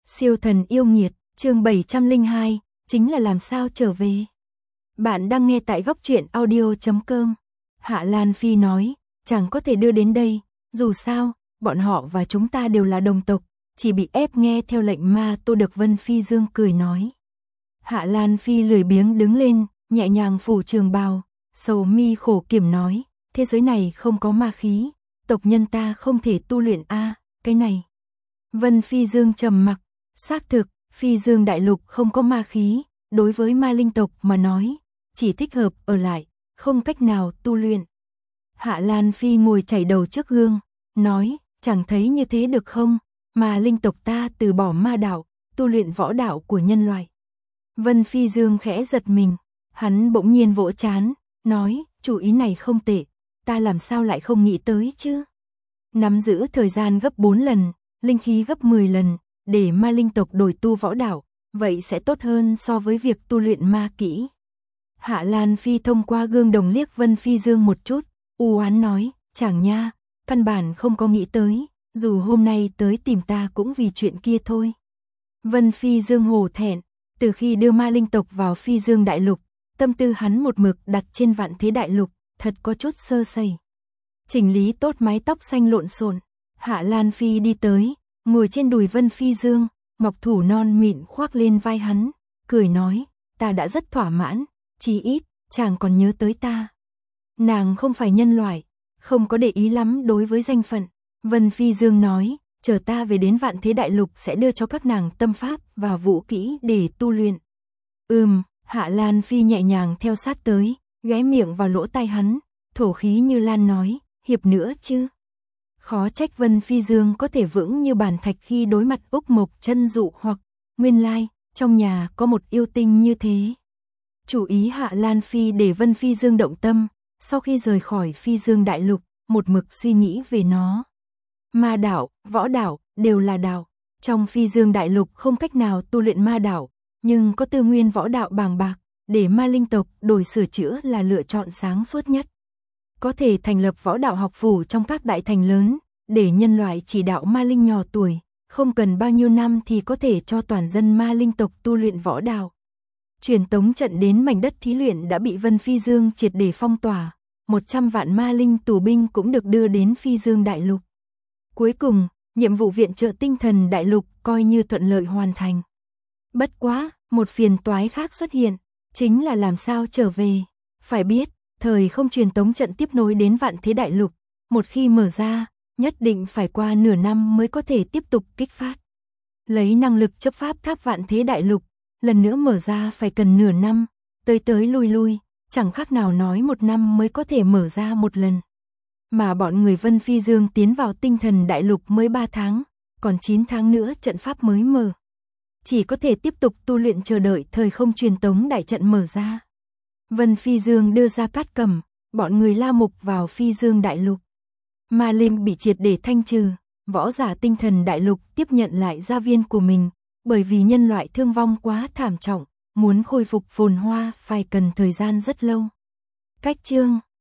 Siêu thần yêu nghiệt, chương 702, chính là làm sao trở về. Bạn đang nghe tại góc truyện audio.com. Hạ Lan Phi nói, chẳng có thể đưa đến đây, dù sao, bọn họ và chúng ta đều là đồng tộc, chỉ bị ép nghe theo lệnh ma Tô được. Vân Phi Dương cười nói. Hạ Lan Phi lười biếng đứng lên, nhẹ nhàng phủ trường bào, sầu mi khổ kiểm nói, thế giới này không có ma khí, tộc nhân ta không thể tu luyện cái này. Vân Phi Dương trầm mặc, xác thực, Phi Dương đại lục không có ma khí, đối với ma linh tộc mà nói, chỉ thích hợp ở lại, không cách nào tu luyện. Hạ Lan Phi ngồi chảy đầu trước gương, nói, chẳng thấy như thế được không, mà linh tộc ta từ bỏ ma đạo, tu luyện võ đạo của nhân loại. Vân Phi Dương khẽ giật mình, hắn bỗng nhiên vỗ trán, nói, chủ ý này không tệ, ta làm sao lại không nghĩ tới chứ. Nắm giữ thời gian gấp 4 lần, linh khí gấp 10 lần, để ma linh tộc đổi tu võ đạo, vậy sẽ tốt hơn so với việc tu luyện ma kỹ. Hạ Lan Phi thông qua gương đồng liếc Vân Phi Dương một chút, u oán nói, chẳng nha, căn bản không có nghĩ tới, dù hôm nay tới tìm ta cũng vì chuyện kia thôi. Vân Phi Dương hổ thẹn, từ khi đưa ma linh tộc vào Phi Dương đại lục, tâm tư hắn một mực đặt trên Vạn Thế đại lục, thật có chút sơ sẩy. Chỉnh lý tốt mái tóc xanh lộn xộn, Hạ Lan Phi đi tới, ngồi trên đùi Vân Phi Dương, ngọc thủ non mịn khoác lên vai hắn, cười nói, ta đã rất thỏa mãn, chí ít, chàng còn nhớ tới ta. Nàng không phải nhân loại, không có để ý lắm đối với danh phận. Vân Phi Dương nói, chờ ta về đến Vạn Thế đại lục sẽ đưa cho các nàng tâm pháp và vũ kỹ để tu luyện. Hạ Lan Phi nhẹ nhàng theo sát tới, ghé miệng vào lỗ tai hắn, thổ khí như lan nói, hiệp nữa chứ. Khó trách Vân Phi Dương có thể vững như bàn thạch khi đối mặt Úc Mộc Chân Dụ hoặc nguyên lai, trong nhà có một yêu tinh như thế. Chủ ý Hạ Lan Phi để Vân Phi Dương động tâm, sau khi rời khỏi Phi Dương đại lục, một mực suy nghĩ về nó. Ma đạo, võ đạo, đều là đạo. Trong Phi Dương đại lục không cách nào tu luyện ma đạo, nhưng có tư nguyên võ đạo bàng bạc, để ma linh tộc đổi sửa chữa là lựa chọn sáng suốt nhất. Có thể thành lập võ đạo học phủ trong các đại thành lớn, để nhân loại chỉ đạo ma linh nhỏ tuổi, không cần bao nhiêu năm thì có thể cho toàn dân ma linh tộc tu luyện võ đạo. Truyền tống trận đến mảnh đất thí luyện đã bị Vân Phi Dương triệt để phong tỏa, 100 vạn ma linh tù binh cũng được đưa đến Phi Dương đại lục. Cuối cùng, nhiệm vụ viện trợ tinh thần đại lục coi như thuận lợi hoàn thành. Bất quá, một phiền toái khác xuất hiện, chính là làm sao trở về. Phải biết, thời không truyền tống trận tiếp nối đến Vạn Thế đại lục, một khi mở ra, nhất định phải qua nửa năm mới có thể tiếp tục kích phát. Lấy năng lực chấp pháp tháp Vạn Thế đại lục, lần nữa mở ra phải cần nửa năm, tới lui, chẳng khác nào nói 1 năm mới có thể mở ra một lần. Mà bọn người Vân Phi Dương tiến vào tinh thần đại lục mới 3 tháng, còn 9 tháng nữa trận pháp mới mở. Chỉ có thể tiếp tục tu luyện chờ đợi thời không truyền tống đại trận mở ra. Vân Phi Dương đưa ra Cát Cẩm, bọn người La Mục vào Phi Dương đại lục. Ma linh bị triệt để thanh trừ, võ giả tinh thần đại lục tiếp nhận lại gia viên của mình, bởi vì nhân loại thương vong quá thảm trọng, muốn khôi phục phồn hoa phải cần thời gian rất lâu. Cách chương